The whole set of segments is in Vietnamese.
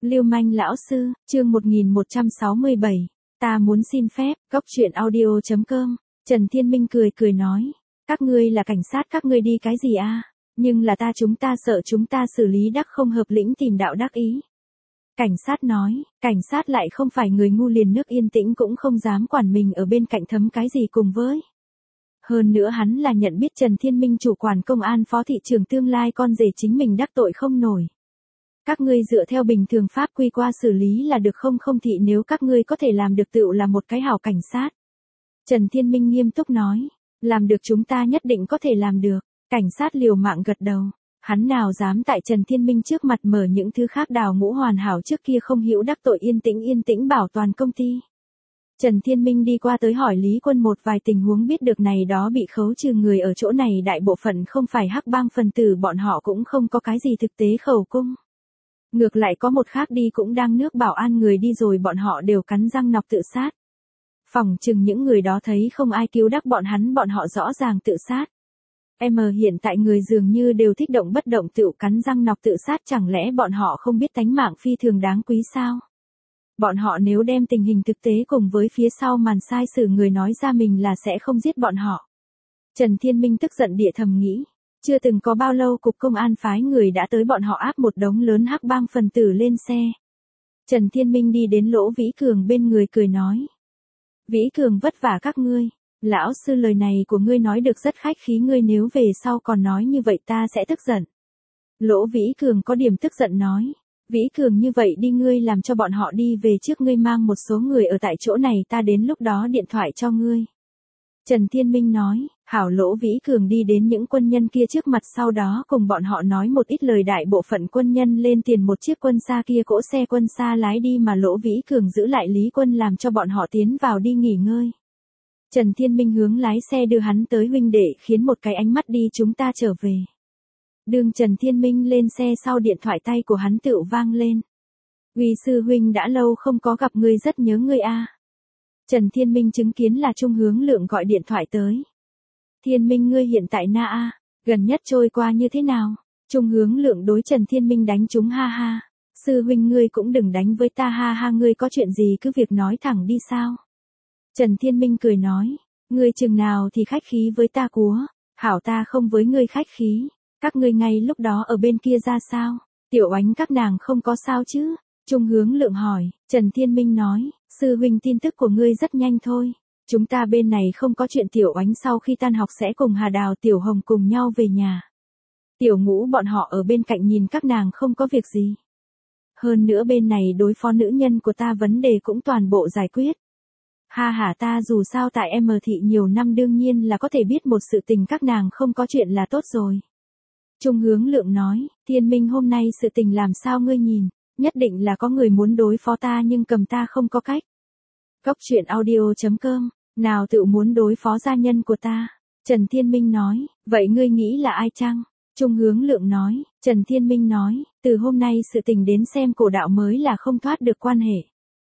Lưu manh lão sư, chương 1167. Ta muốn xin phép, góc truyện audio.com. Trần Thiên Minh cười cười nói. Các ngươi là cảnh sát, các ngươi đi cái gì a? Nhưng là chúng ta sợ chúng ta xử lý đắc không hợp lĩnh tìm đạo đắc ý. Cảnh sát nói, cảnh sát lại không phải người ngu, liền nước yên tĩnh cũng không dám quản mình ở bên cạnh thấm cái gì cùng với. Hơn nữa hắn là nhận biết Trần Thiên Minh chủ quản công an phó thị trưởng tương lai con rể chính mình đắc tội không nổi. Các ngươi dựa theo bình thường pháp quy qua xử lý là được không thị, nếu các ngươi có thể làm được tựu là một cái hảo cảnh sát. Trần Thiên Minh nghiêm túc nói, làm được chúng ta nhất định có thể làm được. Cảnh sát liều mạng gật đầu, hắn nào dám tại Trần Thiên Minh trước mặt mở những thứ khác đào ngũ hoàn hảo trước kia không hữu đắc tội, yên tĩnh bảo toàn công ty. Trần Thiên Minh đi qua tới hỏi Lý Quân một vài tình huống, biết được này đó bị khấu trừ người ở chỗ này đại bộ phận không phải hắc bang phần tử, bọn họ cũng không có cái gì thực tế khẩu cung. Ngược lại có một khác đi cũng đang nước bảo an người đi rồi, bọn họ đều cắn răng nọc tự sát. Phỏng chừng những người đó thấy không ai cứu đắc bọn họ rõ ràng tự sát. Hiện tại người dường như đều thích động bất động tựu cắn răng nọc tự sát, chẳng lẽ bọn họ không biết tánh mạng phi thường đáng quý sao? Bọn họ nếu đem tình hình thực tế cùng với phía sau màn sai sử người nói ra, mình là sẽ không giết bọn họ. Trần Thiên Minh tức giận địa thầm nghĩ, chưa từng có bao lâu cục công an phái người đã tới, bọn họ áp một đống lớn hắc bang phần tử lên xe. Trần Thiên Minh đi đến Lỗ Vĩ Cường bên người cười nói. Vĩ Cường vất vả các ngươi, lão sư lời này của ngươi nói được rất khách khí, ngươi nếu về sau còn nói như vậy ta sẽ tức giận. Lỗ Vĩ Cường có điểm tức giận nói. Vĩ Cường như vậy đi, ngươi làm cho bọn họ đi về trước, ngươi mang một số người ở tại chỗ này, ta đến lúc đó điện thoại cho ngươi. Trần Thiên Minh nói, hảo. Lỗ Vĩ Cường đi đến những quân nhân kia trước mặt, sau đó cùng bọn họ nói một ít lời, đại bộ phận quân nhân lên tiền một chiếc quân xa kia, cỗ xe quân xa lái đi mà Lỗ Vĩ Cường giữ lại Lý Quân làm cho bọn họ tiến vào đi nghỉ ngơi. Trần Thiên Minh hướng lái xe đưa hắn tới, huynh đệ khiến một cái ánh mắt đi, chúng ta trở về. Đường Trần Thiên Minh lên xe sau, điện thoại tay của hắn tựu vang lên. Uy sư huynh, đã lâu không có gặp ngươi, rất nhớ ngươi a. Trần Thiên Minh chứng kiến là Trung Hướng Lượng gọi điện thoại tới. Thiên Minh, ngươi hiện tại na a, gần nhất trôi qua như thế nào? Trung Hướng Lượng đối Trần Thiên Minh đánh trúng, ha ha. Sư huynh ngươi cũng đừng đánh với ta, ha ha, ngươi có chuyện gì cứ việc nói thẳng đi sao? Trần Thiên Minh cười nói, ngươi chừng nào thì khách khí với ta cúa, hảo, ta không với ngươi khách khí. Các ngươi ngay lúc đó ở bên kia ra sao? Tiểu Ánh các nàng không có sao chứ? Trung Hướng Lượng hỏi. Trần Thiên Minh nói, sư huynh tin tức của ngươi rất nhanh thôi. Chúng ta bên này không có chuyện, Tiểu Ánh sau khi tan học sẽ cùng Hà Đào, Tiểu Hồng cùng nhau về nhà. Tiểu Ngũ bọn họ ở bên cạnh nhìn các nàng không có việc gì. Hơn nữa bên này đối phó nữ nhân của ta vấn đề cũng toàn bộ giải quyết. Ha ha, ta dù sao tại thị nhiều năm, đương nhiên là có thể biết một sự tình, các nàng không có chuyện là tốt rồi. Trung Hướng Lượng nói, Thiên Minh, hôm nay sự tình làm sao ngươi nhìn? Nhất định là có người muốn đối phó ta nhưng cầm ta không có cách. Góc truyện audio.com, nào tự muốn đối phó gia nhân của ta? Trần Thiên Minh nói, vậy ngươi nghĩ là ai chăng? Trung Hướng Lượng nói, Trần Thiên Minh nói, từ hôm nay sự tình đến xem, cổ đạo mới là không thoát được quan hệ.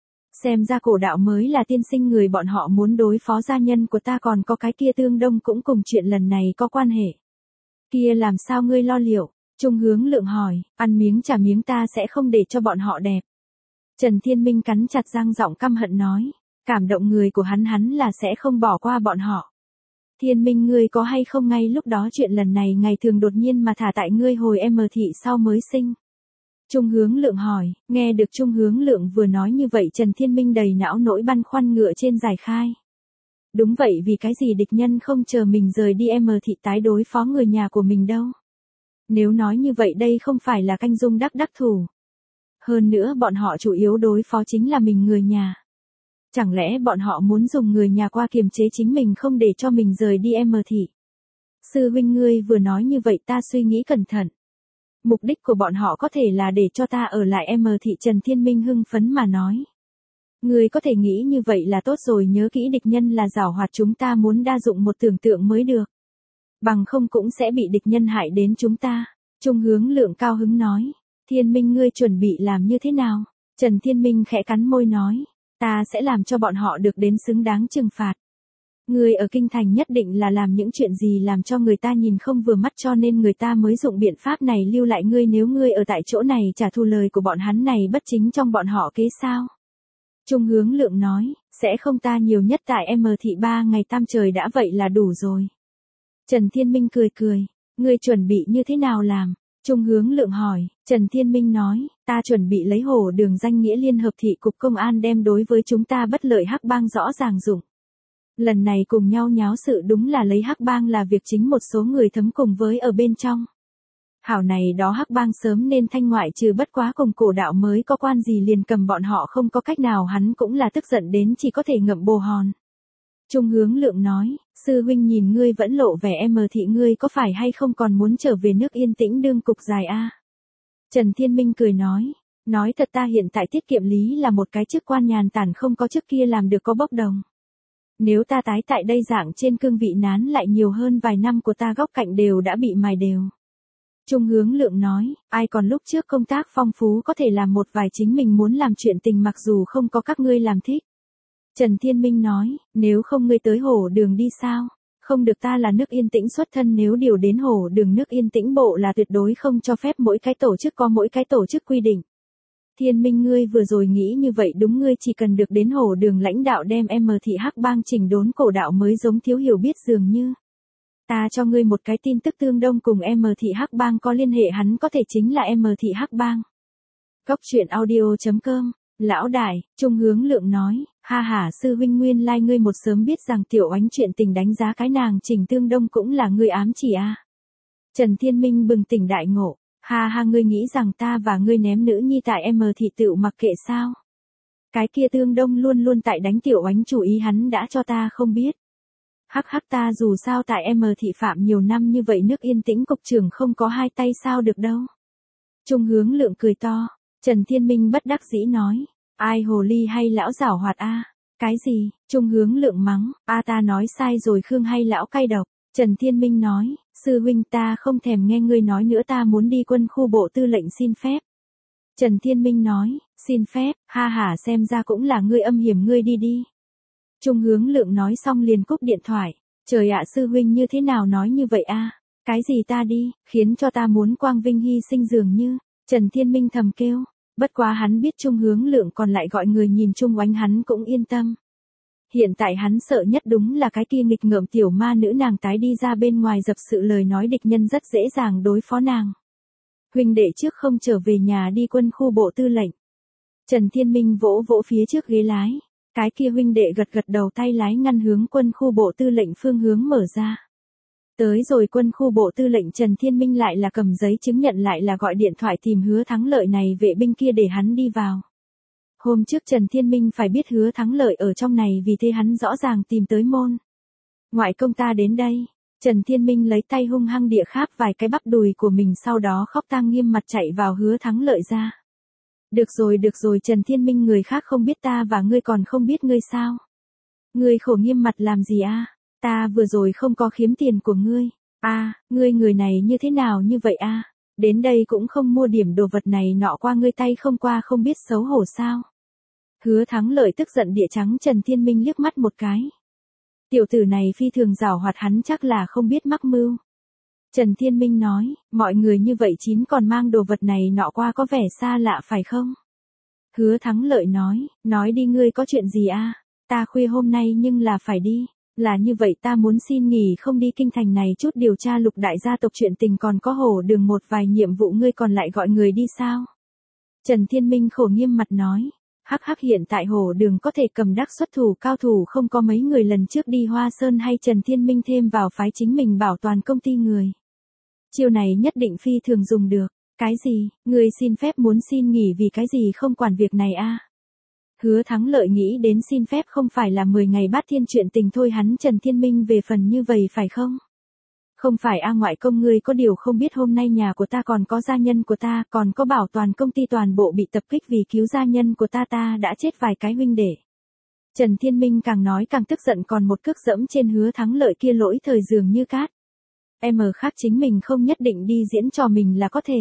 Xem ra cổ đạo mới là tiên sinh người bọn họ muốn đối phó gia nhân của ta, còn có cái kia Tương Đông cũng cùng chuyện lần này có quan hệ. Kia làm sao ngươi lo liệu? Trung Hướng Lượng hỏi, ăn miếng trả miếng, ta sẽ không để cho bọn họ đẹp. Trần Thiên Minh cắn chặt răng, giọng căm hận nói, cảm động người của hắn là sẽ không bỏ qua bọn họ. Thiên Minh, ngươi có hay không ngay lúc đó chuyện lần này ngày thường đột nhiên mà thả tại ngươi hồi thị sau mới sinh? Trung Hướng Lượng hỏi. Nghe được Trung Hướng Lượng vừa nói như vậy, Trần Thiên Minh đầy não nỗi băn khoăn ngựa trên giải khai. Đúng vậy, vì cái gì địch nhân không chờ mình rời đi thị tái đối phó người nhà của mình đâu? Nếu nói như vậy, đây không phải là canh dung đắc thủ. Hơn nữa bọn họ chủ yếu đối phó chính là mình người nhà. Chẳng lẽ bọn họ muốn dùng người nhà qua kiềm chế chính mình, không để cho mình rời đi thị? Sư huynh, ngươi vừa nói như vậy ta suy nghĩ cẩn thận. Mục đích của bọn họ có thể là để cho ta ở lại thị. Trần Thiên Minh hưng phấn mà nói. Ngươi có thể nghĩ như vậy là tốt rồi, nhớ kỹ địch nhân là giảo hoạt, chúng ta muốn đa dụng một tưởng tượng mới được. Bằng không cũng sẽ bị địch nhân hại đến chúng ta. Trung Hướng Lượng cao hứng nói. Thiên Minh, ngươi chuẩn bị làm như thế nào? Trần Thiên Minh khẽ cắn môi nói. Ta sẽ làm cho bọn họ được đến xứng đáng trừng phạt. Ngươi ở kinh thành nhất định là làm những chuyện gì làm cho người ta nhìn không vừa mắt cho nên người ta mới dụng biện pháp này lưu lại ngươi, nếu ngươi ở tại chỗ này trả thù lời của bọn hắn này bất chính trong bọn họ kế sao? Trung Hướng Lượng nói, sẽ không, ta nhiều nhất tại M thị 3 ngày tam trời đã vậy là đủ rồi. Trần Thiên Minh cười cười, ngươi chuẩn bị như thế nào làm? Trung Hướng Lượng hỏi, Trần Thiên Minh nói, ta chuẩn bị lấy Hổ Đường danh nghĩa liên hợp thị cục công an đem đối với chúng ta bất lợi Hắc Bang rõ ràng dụng. Lần này cùng nhau nháo sự đúng là lấy Hắc Bang là việc chính, một số người thấm cùng với ở bên trong. Hảo này đó Hắc Bang sớm nên thanh ngoại trừ, bất quá cùng cổ đạo mới có quan gì liền cầm bọn họ không có cách nào, hắn cũng là tức giận đến chỉ có thể ngậm bồ hòn. Trung Hướng Lượng nói, sư huynh nhìn ngươi vẫn lộ vẻ thị, ngươi có phải hay không còn muốn trở về nước yên tĩnh đương cục dài a? Trần Thiên Minh cười nói thật, ta hiện tại tiết kiệm lý là một cái chức quan nhàn tản không có trước kia làm được có bốc đồng. Nếu ta tái tại đây dạng trên cương vị nán lại nhiều hơn vài năm của ta góc cạnh đều đã bị mài đều. Trung Hướng Lượng nói, ai còn lúc trước công tác phong phú có thể làm một vài chính mình muốn làm chuyện tình mặc dù không có các ngươi làm thích. Trần Thiên Minh nói, nếu không ngươi tới Hổ Đường đi sao? Không được, ta là nước Yên Tĩnh xuất thân, nếu điều đến Hổ Đường nước Yên Tĩnh bộ là tuyệt đối không cho phép, mỗi cái tổ chức có mỗi cái tổ chức quy định. Thiên Minh, ngươi vừa rồi nghĩ như vậy đúng, ngươi chỉ cần được đến Hổ Đường lãnh đạo đem thị Hắc Bang chỉnh đốn cổ đạo mới giống thiếu hiểu biết dường như. Ta cho ngươi một cái tin tức, Tương Đông cùng thị Hắc Bang có liên hệ, hắn có thể chính là thị Hắc Bang. Góc truyện audio.com. Lão đại, Trung Hướng Lượng nói, ha ha, sư huynh, nguyên lai ngươi một sớm biết rằng Tiểu Oánh chuyện tình đánh giá cái nàng Trình Tương Đông cũng là ngươi ám chỉ a? Trần Thiên Minh bừng tỉnh đại ngộ, ha ha, ngươi nghĩ rằng ta và ngươi ném nữ nhi tại thị tự mặc kệ sao? Cái kia Tương Đông luôn luôn tại đánh Tiểu Oánh chủ ý, hắn đã cho ta không biết. Hắc hắc, ta dù sao tại thị phạm nhiều năm như vậy, nước Yên Tĩnh cục trưởng không có hai tay sao được đâu. Trung Hướng Lượng cười to. Trần Thiên Minh bất đắc dĩ nói, ai hồ ly hay lão giảo hoạt a? Cái gì? Trung Hướng Lượng mắng, ta nói sai rồi, Khương hay lão cay độc. Trần Thiên Minh nói, sư huynh, ta không thèm nghe ngươi nói nữa, ta muốn đi quân khu bộ tư lệnh xin phép. Trần Thiên Minh nói, xin phép, ha ha, xem ra cũng là ngươi âm hiểm, ngươi đi đi. Trung Hướng Lượng nói xong liền cúp điện thoại. Trời ạ, sư huynh như thế nào nói như vậy a? Cái gì ta đi, khiến cho ta muốn quang vinh hy sinh dường như. Trần Thiên Minh thầm kêu, bất quá hắn biết Trung Hướng Lượng còn lại gọi người nhìn Trung Oánh, hắn cũng yên tâm. Hiện tại hắn sợ nhất đúng là cái kia nghịch ngợm tiểu ma nữ, nàng tái đi ra bên ngoài dập sự lời nói, địch nhân rất dễ dàng đối phó nàng. Huynh đệ trước không trở về nhà đi quân khu bộ tư lệnh. Trần Thiên Minh vỗ vỗ phía trước ghế lái. Cái kia huynh đệ gật gật đầu, tay lái ngăn hướng quân khu bộ tư lệnh phương hướng mở ra. Tới rồi quân khu bộ tư lệnh, Trần Thiên Minh lại là cầm giấy chứng nhận, lại là gọi điện thoại tìm Hứa Thắng Lợi này vệ binh kia để hắn đi vào. Hôm trước Trần Thiên Minh phải biết Hứa Thắng Lợi ở trong này, vì thế hắn rõ ràng tìm tới môn. Ngoại công, ta đến đây. Trần Thiên Minh lấy tay hung hăng địa kháp vài cái bắp đùi của mình, sau đó khóc tang nghiêm mặt chạy vào Hứa Thắng Lợi ra. Được rồi Trần Thiên Minh, người khác không biết ta và ngươi còn không biết ngươi sao? Ngươi khổ nghiêm mặt làm gì a? Ta vừa rồi không có khiếm tiền của ngươi. Ngươi người này như thế nào như vậy a? Đến đây cũng không mua điểm đồ vật này nọ qua ngươi tay không qua, không biết xấu hổ sao? Hứa Thắng Lợi tức giận địa trắng Trần Thiên Minh liếc mắt một cái. Tiểu tử này phi thường giảo hoạt, hắn chắc là không biết mắc mưu. Trần Thiên Minh nói, mọi người như vậy chín còn mang đồ vật này nọ qua có vẻ xa lạ phải không? Hứa Thắng Lợi nói đi, ngươi có chuyện gì a? Ta khuya hôm nay nhưng là phải đi. Là như vậy, ta muốn xin nghỉ không đi kinh thành này chút điều tra Lục đại gia tộc chuyện tình, còn có Hổ Đường một vài nhiệm vụ, ngươi còn lại gọi người đi sao? Trần Thiên Minh khổ nghiêm mặt nói, hắc hắc, hiện tại Hổ Đường có thể cầm đắc xuất thủ cao thủ không có mấy người, lần trước đi Hoa Sơn hay Trần Thiên Minh thêm vào phái chính mình bảo toàn công ty người. Chiêu này nhất định phi thường dùng được. Cái gì, ngươi xin phép muốn xin nghỉ vì cái gì, không quản việc này a? Hứa Thắng Lợi nghĩ đến xin phép không phải là 10 ngày bát thiên chuyện tình thôi, hắn Trần Thiên Minh về phần như vậy phải không? Không phải ngoại công, ngươi có điều không biết hôm nay nhà của ta còn có gia nhân của ta, còn có bảo toàn công ty toàn bộ bị tập kích, vì cứu gia nhân của ta đã chết vài cái huynh đệ. Trần Thiên Minh càng nói càng tức giận, còn một cước dẫm trên Hứa Thắng Lợi kia, lỗi thời dường như cát. Khác chính mình không nhất định đi diễn trò mình là có thể.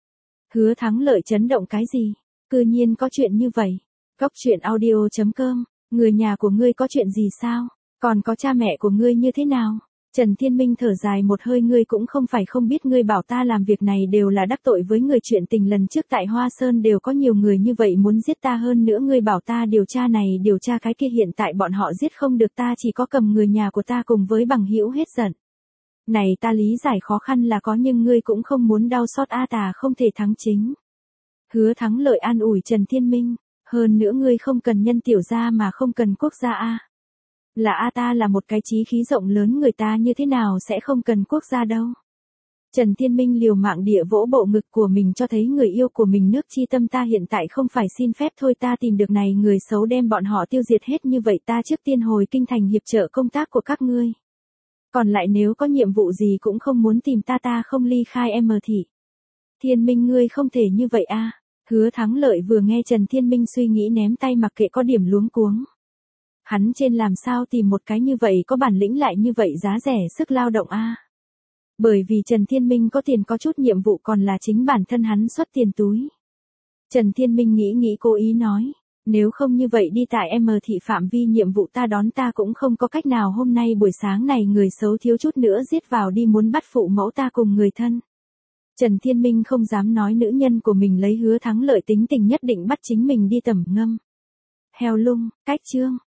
Hứa Thắng Lợi chấn động, cái gì? Cư nhiên có chuyện như vậy. Góc truyện audio.com, người nhà của ngươi có chuyện gì sao? Còn có cha mẹ của ngươi như thế nào? Trần Thiên Minh thở dài một hơi, ngươi cũng không phải không biết, ngươi bảo ta làm việc này đều là đắc tội với người, chuyện tình lần trước tại Hoa Sơn đều có nhiều người như vậy muốn giết ta, hơn nữa ngươi bảo ta điều tra này điều tra cái kia, hiện tại bọn họ giết không được ta, chỉ có cầm người nhà của ta cùng với bằng hữu hết giận. Này ta lý giải khó khăn là có, nhưng ngươi cũng không muốn đau xót a, ta không thể thắng chính. Hứa Thắng Lợi an ủi Trần Thiên Minh, hơn nữa ngươi không cần nhân tiểu gia mà không cần quốc gia a. Là a, ta là một cái chí khí rộng lớn người, ta như thế nào sẽ không cần quốc gia đâu. Trần Thiên Minh liều mạng địa vỗ bộ ngực của mình cho thấy người yêu của mình nước chi tâm, ta hiện tại không phải xin phép thôi, ta tìm được này người xấu đem bọn họ tiêu diệt hết, như vậy ta trước tiên hồi kinh thành hiệp trợ công tác của các ngươi. Còn lại nếu có nhiệm vụ gì cũng không muốn tìm ta, ta không ly khai em thị. Thiên Minh ngươi không thể như vậy a. Hứa Thắng Lợi vừa nghe Trần Thiên Minh suy nghĩ ném tay mặc kệ, có điểm luống cuống. Hắn trên làm sao tìm một cái như vậy có bản lĩnh lại như vậy giá rẻ sức lao động a. Bởi vì Trần Thiên Minh có tiền, có chút nhiệm vụ còn là chính bản thân hắn xuất tiền túi. Trần Thiên Minh nghĩ cố ý nói, nếu không như vậy đi, tại em thị phạm vi nhiệm vụ ta đón, ta cũng không có cách nào, hôm nay buổi sáng này người xấu thiếu chút nữa giết vào đi, muốn bắt phụ mẫu ta cùng người thân. Trần Thiên Minh không dám nói nữ nhân của mình lấy Hứa Thắng Lợi tính tình nhất định bắt chính mình đi tẩm ngâm. Heo lung, cách chương.